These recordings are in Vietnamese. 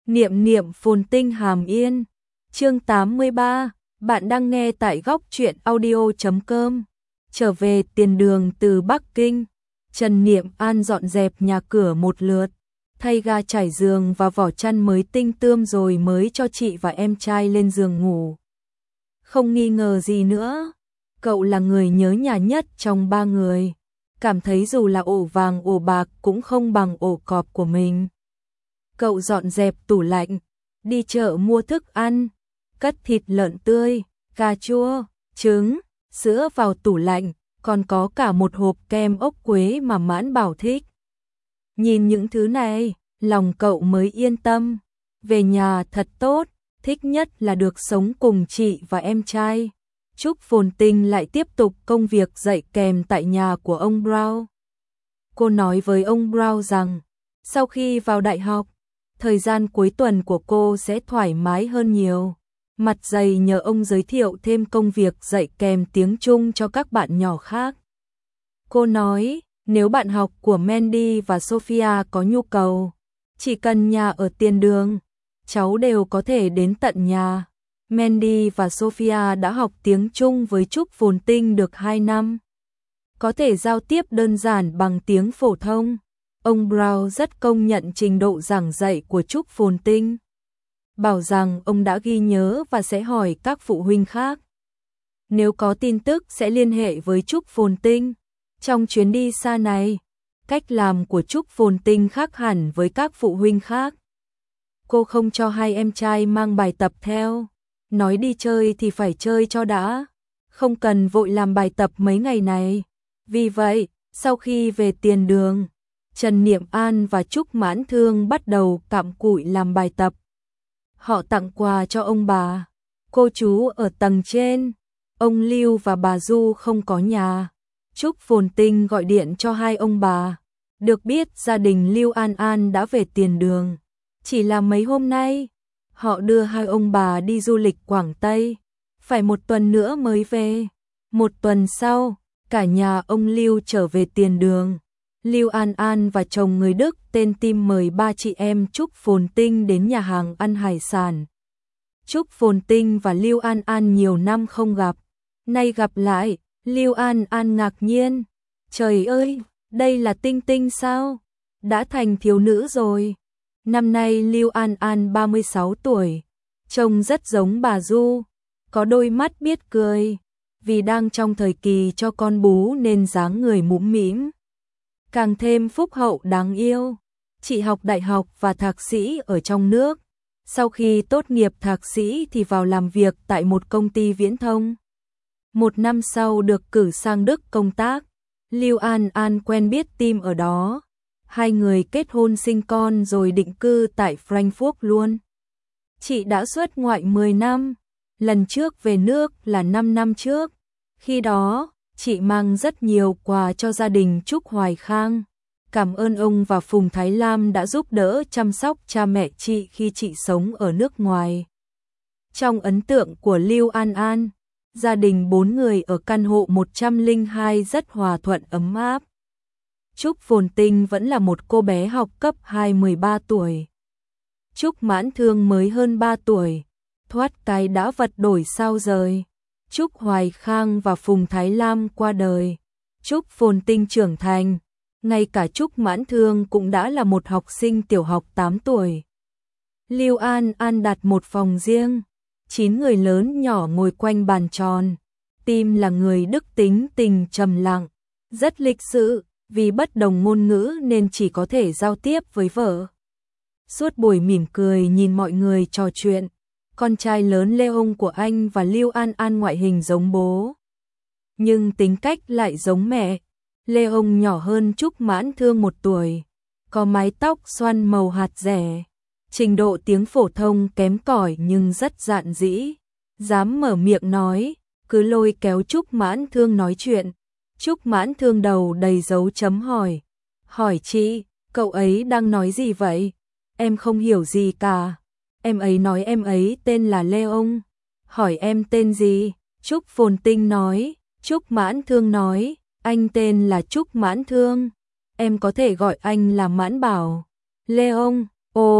Niệm niệm phồn tinh hàm yên. Chương 83, bạn đang nghe tại góc truyện audio.com. Trở về tiền đường từ Bắc Kinh, Trần Niệm An dọn dẹp nhà cửa một lượt, thay ga trải giường và vỏ chăn mới tinh tươm rồi mới cho chị và em trai lên giường ngủ. Không nghi ngờ gì nữa, cậu là người nhớ nhà nhất trong ba người, cảm thấy dù là ổ vàng ổ bạc cũng không bằng ổ cọp của mình. Cậu dọn dẹp tủ lạnh, đi chợ mua thức ăn, cất thịt lợn tươi, cà chua, trứng, sữa vào tủ lạnh, còn có cả một hộp kem ốc quế mà Mãn Bảo thích. Nhìn những thứ này, lòng cậu mới yên tâm. Về nhà thật tốt, thích nhất là được sống cùng chị và em trai. Trúc Phồn Tinh lại tiếp tục công việc dạy kèm tại nhà của ông Brown. Cô nói với ông Brown rằng, sau khi vào đại học, thời gian cuối tuần của cô sẽ thoải mái hơn nhiều. Mặt dày nhờ ông giới thiệu thêm công việc dạy kèm tiếng Trung cho các bạn nhỏ khác. Cô nói, nếu bạn học của Mandy và Sophia có nhu cầu, chỉ cần nhà ở tiền đường, cháu đều có thể đến tận nhà. Mandy và Sophia đã học tiếng Trung với Trúc Phồn Tinh được 2 năm. Có thể giao tiếp đơn giản bằng tiếng phổ thông. Ông Brown rất công nhận trình độ giảng dạy của Trúc Phồn Tinh. Bảo rằng ông đã ghi nhớ và sẽ hỏi các phụ huynh khác. Nếu có tin tức sẽ liên hệ với Trúc Phồn Tinh. Trong chuyến đi xa này, cách làm của Trúc Phồn Tinh khác hẳn với các phụ huynh khác. Cô không cho hai em trai mang bài tập theo. Nói đi chơi thì phải chơi cho đã. Không cần vội làm bài tập mấy ngày này. Vì vậy, sau khi về tiền đường, Trần Niệm An và Trúc Mãn Thương bắt đầu cặm cụi làm bài tập. Họ tặng quà cho ông bà, cô chú ở tầng trên. Ông Lưu và bà Du không có nhà. Trúc Phồn Tinh gọi điện cho hai ông bà. Được biết gia đình Lưu An An đã về tiền đường. Chỉ là mấy hôm nay, họ đưa hai ông bà đi du lịch Quảng Tây. Phải một tuần nữa mới về. Một tuần sau, cả nhà ông Lưu trở về tiền đường. Lưu An An và chồng người Đức tên Tim mời ba chị em Trúc Phồn Tinh đến nhà hàng ăn hải sản. Trúc Phồn Tinh và Lưu An An nhiều năm không gặp. Nay gặp lại, Lưu An An ngạc nhiên. Trời ơi, đây là Tinh Tinh sao? Đã thành thiếu nữ rồi. Năm nay Lưu An An 36 tuổi. Trông rất giống bà Du. Có đôi mắt biết cười. Vì đang trong thời kỳ cho con bú nên dáng người mũm mĩm. Càng thêm phúc hậu đáng yêu. Chị học đại học và thạc sĩ ở trong nước. Sau khi tốt nghiệp thạc sĩ thì vào làm việc tại một công ty viễn thông. Một năm sau được cử sang Đức công tác. Lưu An An quen biết Tim ở đó. Hai người kết hôn sinh con rồi định cư tại Frankfurt luôn. Chị đã xuất ngoại 10 năm. Lần trước về nước là 5 năm trước. Khi đó, chị mang rất nhiều quà cho gia đình Trúc Hoài Khang. Cảm ơn ông và Phùng Thái Lam đã giúp đỡ chăm sóc cha mẹ chị khi chị sống ở nước ngoài. Trong ấn tượng của Lưu An An, gia đình 4 người ở căn hộ 102 rất hòa thuận ấm áp. Trúc Phồn Tinh vẫn là một cô bé học cấp 2 13 tuổi. Trúc Mãn Thương mới hơn 3 tuổi. Thoát cái đã vật đổi sao rời. Trúc Hoài Khang và Phùng Thái Lam qua đời. Trúc Phồn Tinh trưởng thành. Ngay cả Trúc Mãn Thương cũng đã là một học sinh tiểu học 8 tuổi. Lưu An An đặt một phòng riêng. 9 người lớn nhỏ ngồi quanh bàn tròn. Tim là người đức tính tình trầm lặng, rất lịch sự, vì bất đồng ngôn ngữ nên chỉ có thể giao tiếp với vợ. Suốt buổi mỉm cười nhìn mọi người trò chuyện. Con trai lớn Leon của anh và Lưu An An ngoại hình giống bố, nhưng tính cách lại giống mẹ. Leon nhỏ hơn Trúc Mãn Thương 1 tuổi, có mái tóc xoăn màu hạt dẻ, trình độ tiếng phổ thông kém cỏi nhưng rất dạn dĩ, dám mở miệng nói, cứ lôi kéo Trúc Mãn Thương nói chuyện. Trúc Mãn Thương đầu đầy dấu chấm hỏi. Hỏi chị, cậu ấy đang nói gì vậy? Em không hiểu gì cả. Em ấy nói em ấy tên là Leon. Hỏi em tên gì? Trúc Phồn Tinh nói. Trúc Mãn Thương nói, anh tên là Trúc Mãn Thương. Em có thể gọi anh là Mãn Bảo. Leon, ồ,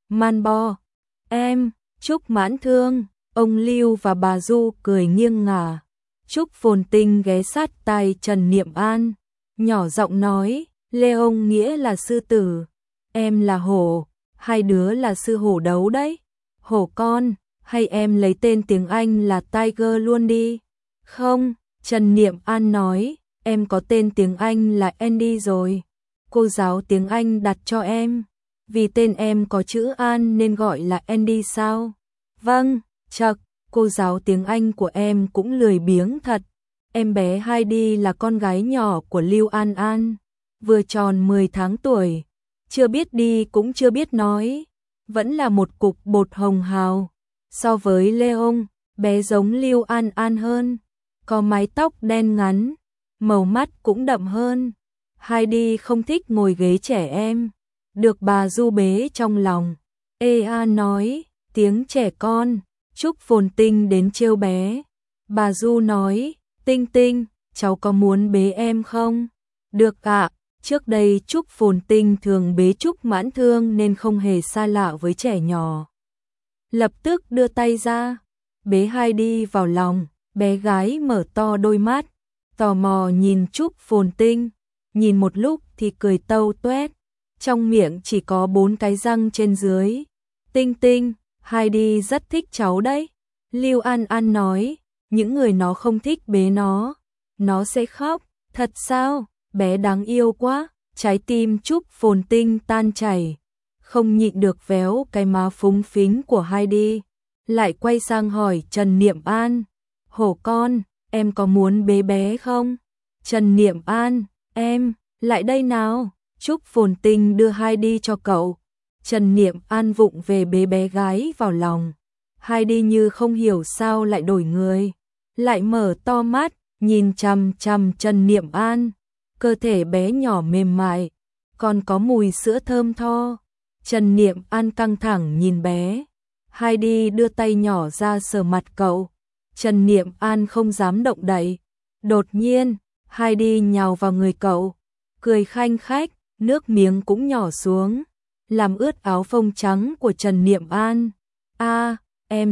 Man bo. Em, Trúc Mãn Thương, ông Lưu và bà Du cười nghiêng ngả. Trúc Phồn Tinh ghé sát tai Trần Niệm An, nhỏ giọng nói, Leon nghĩa là sư tử, em là hổ, hai đứa là sư hổ đấu đấy. Hổ con, hay em lấy tên tiếng Anh là Tiger luôn đi. Không, Trần Niệm An nói, em có tên tiếng Anh là Andy rồi. Cô giáo tiếng Anh đặt cho em. Vì tên em có chữ An nên gọi là Andy sao? Vâng, chậc, cô giáo tiếng Anh của em cũng lười biếng thật. Em bé Heidi là con gái nhỏ của Lưu An An, vừa tròn 10 tháng tuổi, chưa biết đi cũng chưa biết nói, vẫn là một cục bột hồng hào. So với Leon, bé giống Lưu An An hơn, có mái tóc đen ngắn, màu mắt cũng đậm hơn. Heidi không thích ngồi ghế trẻ em, được bà Du bế trong lòng. Ea nói, tiếng trẻ con. Trúc Phồn Tinh đến trêu bé. Bà Du nói, Tinh Tinh, cháu có muốn bế em không? Được ạ. Trước đây Trúc Phồn Tinh thường bế Trúc Mãn Thương nên không hề xa lạ với trẻ nhỏ. Lập tức đưa tay ra, bế Heidi vào lòng, bé gái mở to đôi mắt, tò mò nhìn Trúc Phồn Tinh, nhìn một lúc thì cười tâu tuét, trong miệng chỉ có 4 cái răng trên dưới. Tinh Tinh, Heidi rất thích cháu đấy. Lưu An An nói, những người nó không thích bế nó sẽ khóc. Thật sao? Bé đáng yêu quá. Trái tim Trúc Phồn Tinh tan chảy, không nhịn được véo cái má phúng phính của Heidi, lại quay sang hỏi Trần Niệm An, hổ con, em có muốn bế bé không? Trần Niệm An, em, lại đây nào. Trúc Phồn Tinh đưa Heidi cho cậu. Trần Niệm An vụng về bế bé gái vào lòng. Heidi như không hiểu sao lại đổi người, lại mở to mắt, nhìn chằm chằm Trần Niệm An. Cơ thể bé nhỏ mềm mại, còn có mùi sữa thơm tho. Trần Niệm An căng thẳng nhìn bé. Heidi đưa tay nhỏ ra sờ mặt cậu. Trần Niệm An không dám động đậy. Đột nhiên, Heidi nhào vào người cậu, cười khanh khách, nước miếng cũng nhỏ xuống, làm ướt áo phông trắng của Trần Niệm An. Em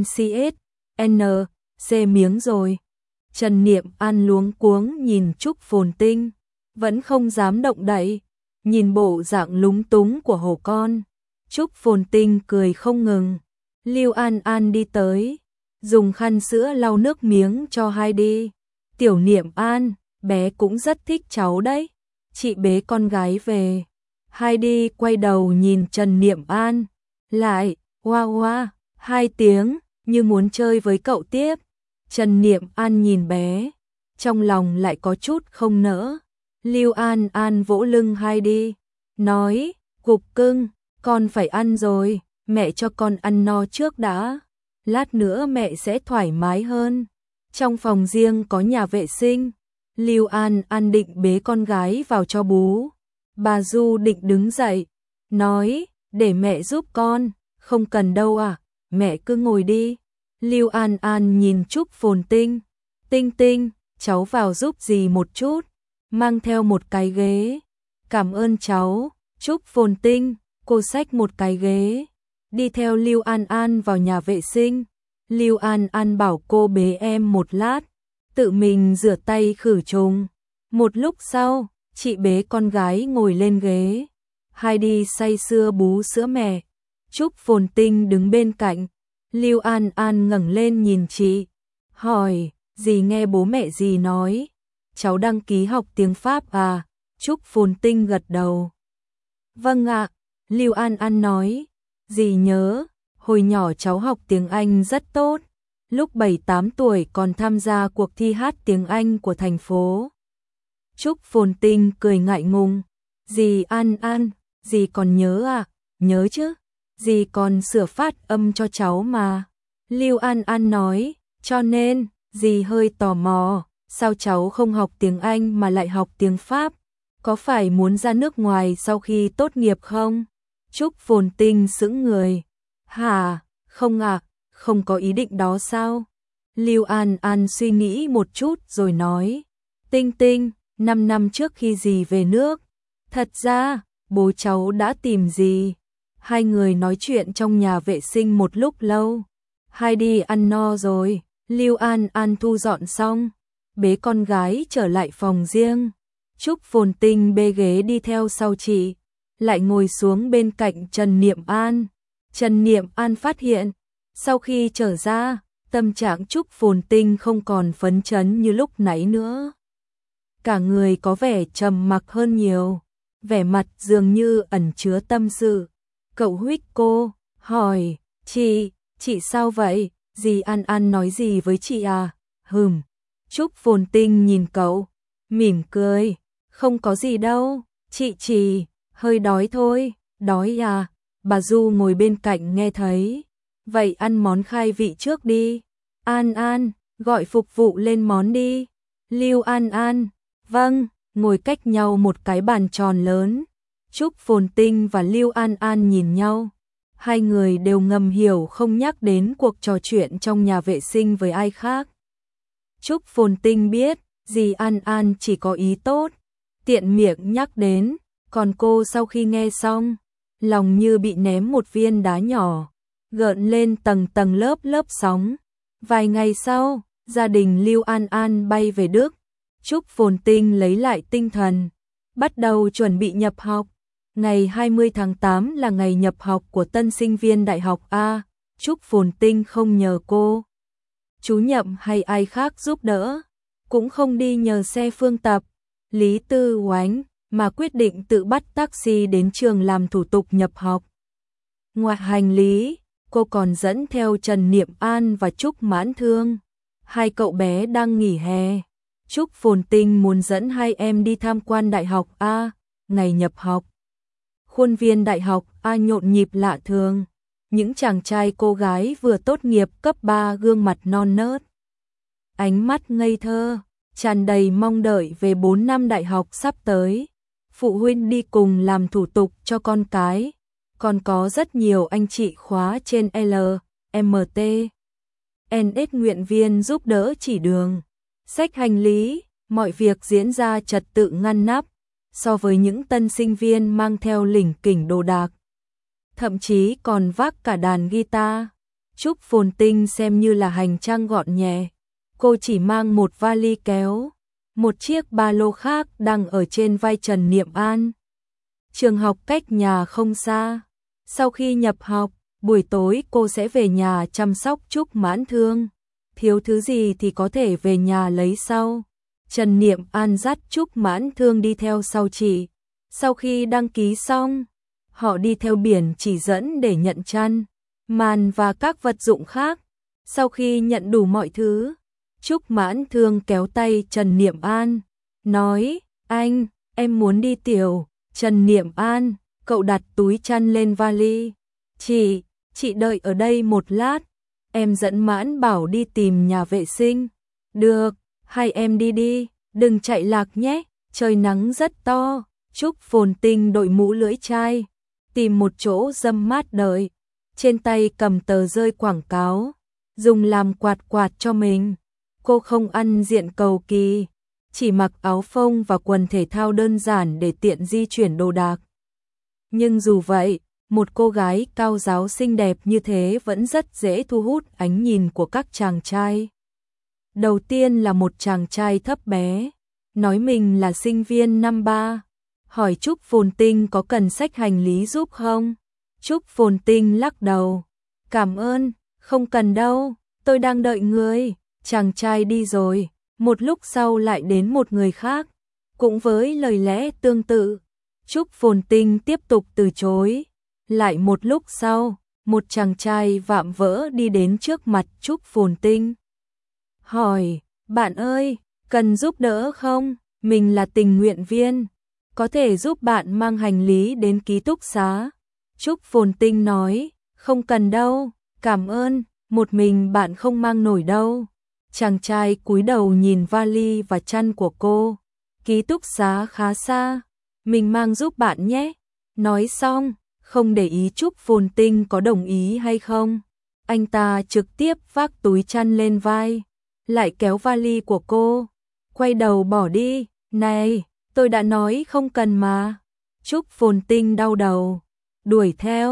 C miếng rồi. Trần Niệm An luống cuống nhìn Trúc Phồn Tinh, vẫn không dám động đậy, nhìn bộ dạng lúng túng của hổ con. Trúc Phồn Tinh cười không ngừng. Lưu An An đi tới, dùng khăn sữa lau nước miếng cho Heidi. Tiểu Niệm An, bé cũng rất thích cháu đấy, chị bế con gái về. Heidi quay đầu nhìn Trần Niệm An, lại, hoa hoa, 2 tiếng, như muốn chơi với cậu tiếp. Trần Niệm An nhìn bé, trong lòng lại có chút không nỡ. Lưu An An vỗ lưng Heidi, nói, cục cưng, con phải ăn rồi, mẹ cho con ăn no trước đã, lát nữa mẹ sẽ thoải mái hơn. Trong phòng riêng có nhà vệ sinh, Lưu An An định bế con gái vào cho bú. Bà Du định đứng dậy, nói, để mẹ giúp con. Không cần đâu à, mẹ cứ ngồi đi. Lưu An An nhìn Trúc Phồn Tinh, Tinh Tinh, cháu vào giúp dì một chút, mang theo một cái ghế. Cảm ơn cháu. Trúc Phồn Tinh, cô xách một cái ghế, đi theo Lưu An An vào nhà vệ sinh. Lưu An An bảo cô bế em một lát, tự mình rửa tay khử trùng. Một lúc sau, chị bế con gái ngồi lên ghế. Heidi say sưa bú sữa mẹ. Trúc Phồn Tinh đứng bên cạnh. Lưu An An ngẩng lên nhìn chị, hỏi, dì nghe bố mẹ dì nói, cháu đăng ký học tiếng Pháp à? Trúc Phồn Tinh gật đầu. Vâng ạ. Lưu An An nói, dì nhớ, hồi nhỏ cháu học tiếng Anh rất tốt, lúc 7-8 tuổi còn tham gia cuộc thi hát tiếng Anh của thành phố. Trúc Phồn Tinh cười ngại ngùng, dì An An, dì còn nhớ à? Nhớ chứ, dì còn sửa phát âm cho cháu mà. Lưu An An nói, cho nên, dì hơi tò mò, sao cháu không học tiếng Anh mà lại học tiếng Pháp? Có phải muốn ra nước ngoài sau khi tốt nghiệp không? Trúc Phồn Tinh sững người. Hả, không ạ, không có ý định đó sao? Lưu An An suy nghĩ một chút rồi nói, Tinh Tinh, 5 năm trước khi dì về nước, thật ra, bố cháu đã tìm dì. Hai người nói chuyện trong nhà vệ sinh một lúc lâu. Hai đi ăn no rồi, Lưu An An thu dọn xong, bế con gái trở lại phòng riêng. Trúc Phồn Tinh bê ghế đi theo sau chị, lại ngồi xuống bên cạnh Trần Niệm An. Trần Niệm An phát hiện, sau khi trở ra, tâm trạng Trúc Phồn Tinh không còn phấn chấn như lúc nãy nữa. Cả người có vẻ trầm mặc hơn nhiều, vẻ mặt dường như ẩn chứa tâm sự. Cậu huých cô, hỏi, chị sao vậy? Dì An An nói gì với chị à? Trúc Phồn Tinh nhìn cậu, mỉm cười, không có gì đâu, chị chỉ hơi đói thôi. Đói à? Bà Du ngồi bên cạnh nghe thấy. Vậy ăn món khai vị trước đi. An An, gọi phục vụ lên món đi. Lưu An An, vâng, ngồi cách nhau một cái bàn tròn lớn. Trúc Phồn Tinh và Lưu An An nhìn nhau. Hai người đều ngầm hiểu không nhắc đến cuộc trò chuyện trong nhà vệ sinh với ai khác. Trúc Phồn Tinh biết, dì An An chỉ có ý tốt, tiện miệng nhắc đến, còn cô sau khi nghe xong, lòng như bị ném một viên đá nhỏ, gợn lên tầng tầng lớp lớp sóng. Vài ngày sau, gia đình Lưu An An bay về Đức. Trúc Phồn Tinh lấy lại tinh thần, bắt đầu chuẩn bị nhập học. Ngày 20 tháng 8 là ngày nhập học của tân sinh viên đại học A. Trúc Phồn Tinh không nhờ cô chú Nhậm hay ai khác giúp đỡ, cũng không đi nhờ xe Phương Tập, Lý Tư Oánh, mà quyết định tự bắt taxi đến trường làm thủ tục nhập học. Ngoài hành lý, cô còn dẫn theo Trần Niệm An và Trúc Mãn Thương. Hai cậu bé đang nghỉ hè. Trúc Phồn Tinh muốn dẫn hai em đi tham quan đại học A. Ngày nhập học, khuôn viên đại học A nhộn nhịp lạ thường. Những chàng trai cô gái vừa tốt nghiệp cấp 3 gương mặt non nớt, ánh mắt ngây thơ, tràn đầy mong đợi về 4 năm đại học sắp tới. Phụ huynh đi cùng làm thủ tục cho con cái, còn có rất nhiều anh chị khóa trên LMT, NS nguyện viên giúp đỡ chỉ đường, xách hành lý, mọi việc diễn ra trật tự ngăn nắp. So với những tân sinh viên mang theo lỉnh kỉnh đồ đạc, thậm chí còn vác cả đàn guitar, Trúc Phồn Tinh xem như là hành trang gọn nhẹ. Cô chỉ mang một vali kéo, một chiếc ba lô khác đang ở trên vai Trần Niệm An. Trường học cách nhà không xa. Sau khi nhập học, buổi tối cô sẽ về nhà chăm sóc Trúc Mãn Thương. Thiếu thứ gì thì có thể về nhà lấy sau. Trần Niệm An dắt Trúc Mãn Thương đi theo sau chị. Sau khi đăng ký xong, họ đi theo biển chỉ dẫn để nhận chăn, màn và các vật dụng khác. Sau khi nhận đủ mọi thứ, Trúc Mãn Thương kéo tay Trần Niệm An, nói, anh, em muốn đi tiểu. Trần Niệm An, cậu đặt túi chăn lên vali. Chị đợi ở đây một lát, em dẫn Mãn Bảo đi tìm nhà vệ sinh. Được, hai em đi, đừng chạy lạc nhé, trời nắng rất to. Trúc Phồn Tinh đội mũ lưỡi chai, tìm một chỗ râm mát đợi, trên tay cầm tờ rơi quảng cáo, dùng làm quạt quạt cho mình. Cô không ăn diện cầu kỳ, chỉ mặc áo phông và quần thể thao đơn giản để tiện di chuyển đồ đạc. Nhưng dù vậy, một cô gái cao ráo xinh đẹp như thế vẫn rất dễ thu hút ánh nhìn của các chàng trai. Đầu tiên là một chàng trai thấp bé, nói mình là sinh viên năm 3, hỏi Trúc Phồn Tinh có cần xách hành lý giúp không? Trúc Phồn Tinh lắc đầu, cảm ơn, không cần đâu, tôi đang đợi người. Chàng trai đi rồi, một lúc sau lại đến một người khác, cũng với lời lẽ tương tự. Trúc Phồn Tinh tiếp tục từ chối. Lại một lúc sau, một chàng trai vạm vỡ đi đến trước mặt Trúc Phồn Tinh. Hỏi, bạn ơi, cần giúp đỡ không? Mình là tình nguyện viên, có thể giúp bạn mang hành lý đến ký túc xá. Trúc Phồn Tinh nói, không cần đâu, cảm ơn, một mình bạn không mang nổi đâu. Chàng trai cúi đầu nhìn vali và chăn của cô. Ký túc xá khá xa, mình mang giúp bạn nhé. Nói xong, không để ý Trúc Phồn Tinh có đồng ý hay không, anh ta trực tiếp vác túi chăn lên vai, lại kéo vali của cô, quay đầu bỏ đi. Này, tôi đã nói không cần mà. Trúc Phồn Tinh đau đầu, đuổi theo,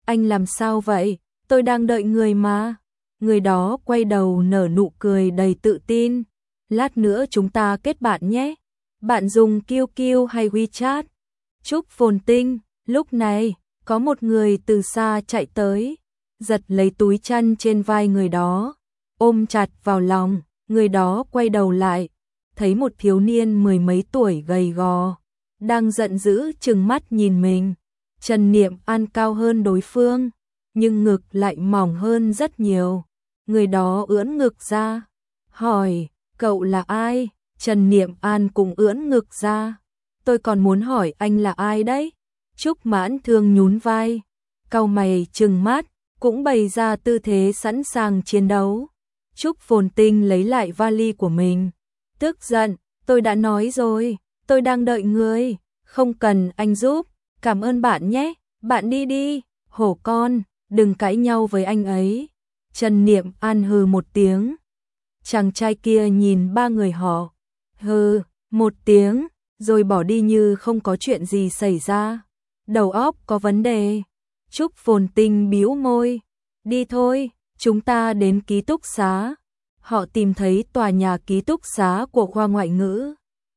Anh làm sao vậy? Tôi đang đợi người mà. Người đó quay đầu nở nụ cười đầy tự tin. Lát nữa chúng ta kết bạn nhé. Bạn dùng QQ hay WeChat? Trúc Phồn Tinh, lúc này, có một người từ xa chạy tới, giật lấy túi chăn trên vai người đó, ôm chặt vào lòng. Người đó quay đầu lại, thấy một thiếu niên mười mấy tuổi gầy gò, đang giận dữ trừng mắt nhìn mình. Trần Niệm An cao hơn đối phương, nhưng ngực lại mỏng hơn rất nhiều. Người đó ưỡn ngực ra, hỏi, cậu là ai? Trần Niệm An cũng ưỡn ngực ra. Tôi còn muốn hỏi anh là ai đấy? Trúc Mãn Thương nhún vai, cau mày trừng mắt, cũng bày ra tư thế sẵn sàng chiến đấu. Trúc Phồn Tinh lấy lại vali của mình, tức giận, tôi đã nói rồi, tôi đang đợi người, không cần anh giúp, cảm ơn bạn nhé, bạn đi đi, hổ con, đừng cãi nhau với anh ấy. Trần Niệm An hừ một tiếng. Chàng trai kia nhìn ba người họ, hừ một tiếng, rồi bỏ đi như không có chuyện gì xảy ra. Đầu óc có vấn đề. Trúc Phồn Tinh bĩu môi, đi thôi, chúng ta đến ký túc xá. Họ tìm thấy tòa nhà ký túc xá của khoa ngoại ngữ.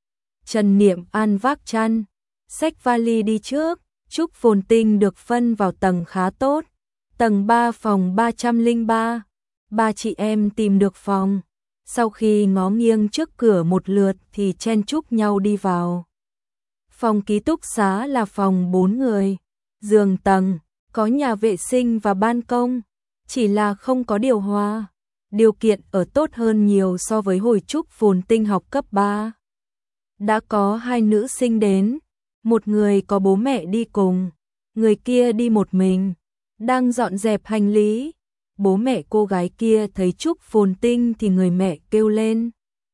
Trần Niệm An vác chăn, xách vali đi trước. Trúc Phồn Tinh được phân vào tầng khá tốt, tầng 3 phòng 303. Ba chị em tìm được phòng, sau khi ngó nghiêng trước cửa một lượt thì chen chúc nhau đi vào. Phòng ký túc xá là phòng 4 người, giường tầng, có nhà vệ sinh và ban công, chỉ là không có điều hòa. Điều kiện ở tốt hơn nhiều so với hồi Trúc Phồn Tinh học cấp 3. Đã có 2 nữ sinh đến, một người có bố mẹ đi cùng, người kia đi một mình, đang dọn dẹp hành lý. Bố mẹ cô gái kia thấy Trúc Phồn Tinh thì người mẹ kêu lên.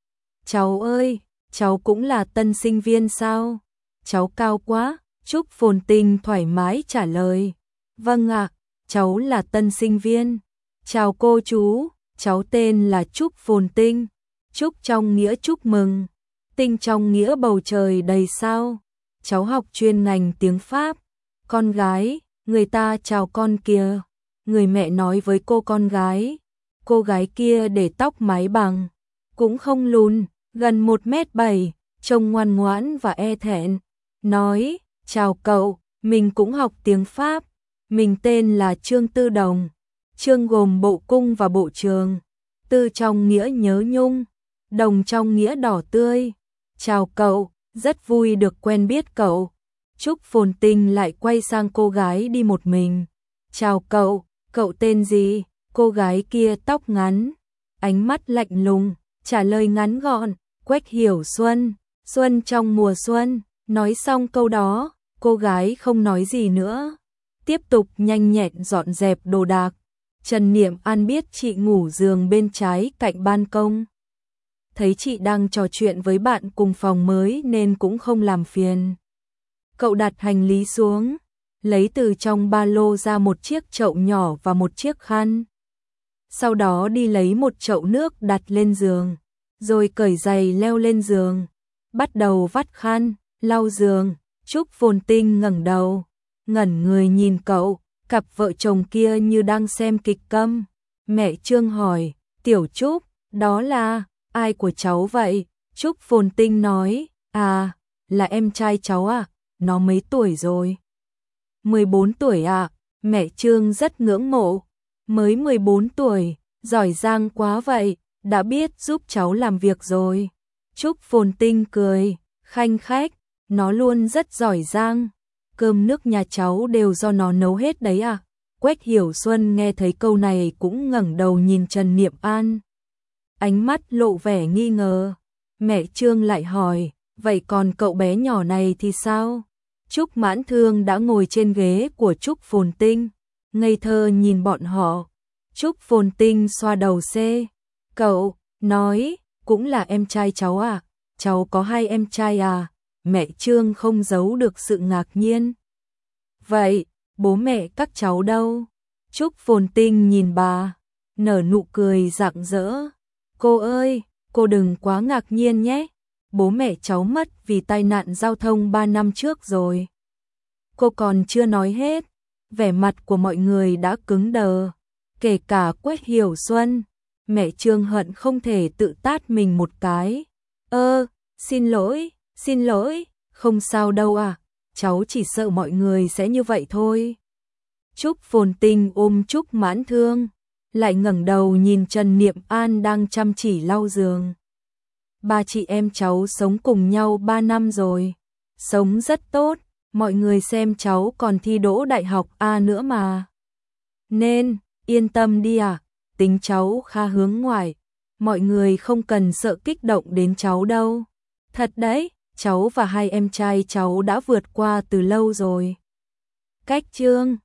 Cháu ơi, cháu cũng là tân sinh viên sao? Cháu cao quá, Trúc Phồn Tinh thoải mái trả lời. Vâng ạ, cháu là tân sinh viên. Chào cô chú, cháu tên là Trúc Phồn Tinh. Trúc trong nghĩa chúc mừng, Tinh trong nghĩa bầu trời đầy sao. Cháu học chuyên ngành tiếng Pháp. Con gái, người ta chào con kìa. Người mẹ nói với cô con gái. Cô gái kia để tóc mái bằng, cũng không lùn, gần 1m7, trông ngoan ngoãn và e thẹn. Nói, chào cậu, mình cũng học tiếng Pháp. Mình tên là Trương Tư Đồng. Trương gồm bộ cung và bộ trường. Tư trong nghĩa nhớ nhung, đồng trong nghĩa đỏ tươi. Chào cậu, rất vui được quen biết cậu. Trúc Phồn Tinh lại quay sang cô gái đi một mình. Chào cậu, cậu tên gì? Cô gái kia tóc ngắn, ánh mắt lạnh lùng, trả lời ngắn gọn, Quách Hiểu Xuân, xuân trong mùa xuân. Nói xong câu đó, cô gái không nói gì nữa, tiếp tục nhanh nhẹn dọn dẹp đồ đạc. Trần Niệm An biết chị ngủ giường bên trái cạnh ban công. Thấy chị đang trò chuyện với bạn cùng phòng mới nên cũng không làm phiền. Cậu đặt hành lý xuống, lấy từ trong ba lô ra một chiếc chậu nhỏ và một chiếc khăn. Sau đó đi lấy một chậu nước đặt lên giường, rồi cởi giày leo lên giường, bắt đầu vắt khăn, lau giường. Trúc Phồn Tinh ngẩng đầu, ngẩn người nhìn cậu, cặp vợ chồng kia như đang xem kịch câm. Mẹ Trương hỏi, Tiểu Trúc, đó là ai của cháu vậy? Trúc Phồn Tinh nói, à, là em trai cháu à, nó mấy tuổi rồi? 14 tuổi à? Mẹ Trương rất ngưỡng mộ. Mới 14 tuổi, giỏi giang quá vậy, đã biết giúp cháu làm việc rồi. Trúc Phồn Tinh cười, khanh khách, nó luôn rất giỏi giang. Cơm nước nhà cháu đều do nó nấu hết đấy à? Quách Hiểu Xuân nghe thấy câu này cũng ngẩng đầu nhìn Trần Niệm An. Ánh mắt lộ vẻ nghi ngờ. Mẹ Trương lại hỏi, vậy còn cậu bé nhỏ này thì sao? Trúc Mãn Thương đã ngồi trên ghế của Trúc Phồn Tinh, ngây thơ nhìn bọn họ. Trúc Phồn Tinh xoa đầu xê. Cậu, nói, cũng là em trai cháu à? Cháu có 2 em trai à? Mẹ Trương không giấu được sự ngạc nhiên. Vậy, bố mẹ các cháu đâu? Trúc Phồn Tinh nhìn bà, nở nụ cười rạng rỡ. Cô ơi, cô đừng quá ngạc nhiên nhé. Bố mẹ cháu mất vì tai nạn giao thông 3 năm trước rồi. Cô còn chưa nói hết. vẻ mặt của mọi người đã cứng đờ, kể cả Quách Hiểu Xuân. Mẹ Trương hận không thể tự tát mình một cái. Xin lỗi, không sao đâu à, cháu chỉ sợ mọi người sẽ như vậy thôi. Trúc Phồn Tinh ôm Trúc Mãn Thương, lại ngẩng đầu nhìn Trần Niệm An đang chăm chỉ lau giường. Ba chị em cháu sống cùng nhau 3 năm rồi, sống rất tốt, mọi người xem cháu còn thi đỗ đại học A nữa mà. Nên, yên tâm đi à, tính cháu khá hướng ngoại, mọi người không cần sợ kích động đến cháu đâu. Thật đấy, cháu và hai em trai cháu đã vượt qua từ lâu rồi. Cách Trương